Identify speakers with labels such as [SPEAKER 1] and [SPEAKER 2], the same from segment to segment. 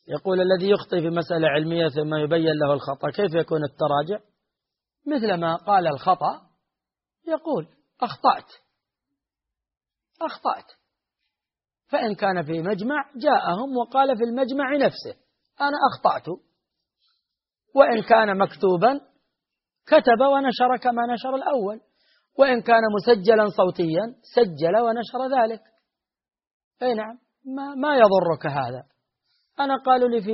[SPEAKER 1] يقول الذي يخطئ في مسألة علمية ثم يبين له الخطأ كيف يكون التراجع؟ مثلما قال الخطأ يقول أخطأت، فإن كان في مجمع جاءهم وقال في المجمع نفسه أنا أخطأت، وإن كان مكتوبا كتب ونشر كما نشر الأول، وإن كان مسجلا صوتيا سجل ونشر ذلك. أي نعم، ما يضرك هذا. أنا قالوا لي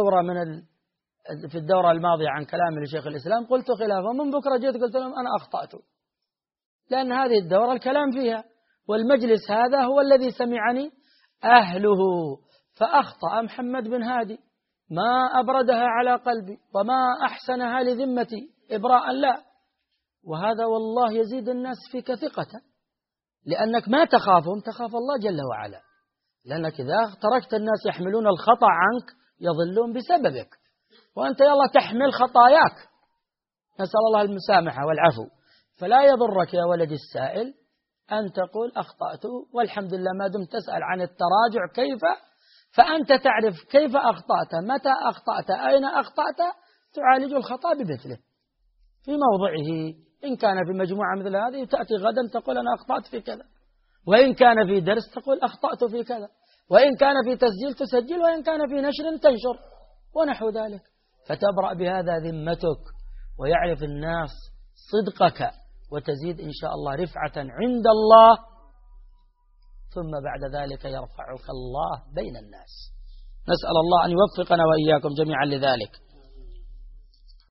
[SPEAKER 1] في الدورة الماضية عن كلام لشيخ الإسلام قلت خلافه، من بكرة جيت قلت لهم أنا أخطأت، لأن هذه الدورة الكلام فيها، والمجلس هذا هو الذي سمعني أهله، فأخطأ محمد بن هادي، ما أبردها على قلبي وما أحسنها لذمتي إبراء لا. وهذا والله يزيد الناس فيك ثقة، لأنك ما تخافهم، تخاف الله جل وعلا، لأنك إذا تركت الناس يحملون الخطأ عنك يضلون بسببك، وأنت يلا تحمل خطاياك، نسأل الله المسامحة والعفو. فلا يضرك يا ولد السائل أن تقول أخطأت، والحمد لله ما دمت تسأل عن التراجع كيف، فأنت تعرف كيف أخطأت، متى أخطأت، أين أخطأت، تعالج الخطأ بمثله في موضعه. إن كان في مجموعة مثل هذه تأتي غدا تقول أنا أخطأت في كذا، وإن كان في درس تقول أخطأت في كذا، وإن كان في تسجيل تسجل، وإن كان في نشر تنشر ونحو ذلك، فتبرأ بهذا ذمتك ويعرف الناس صدقك، وتزيد إن شاء الله رفعة عند الله، ثم بعد ذلك يرفعك الله بين الناس. نسأل الله أن يوفقنا وإياكم جميعا لذلك.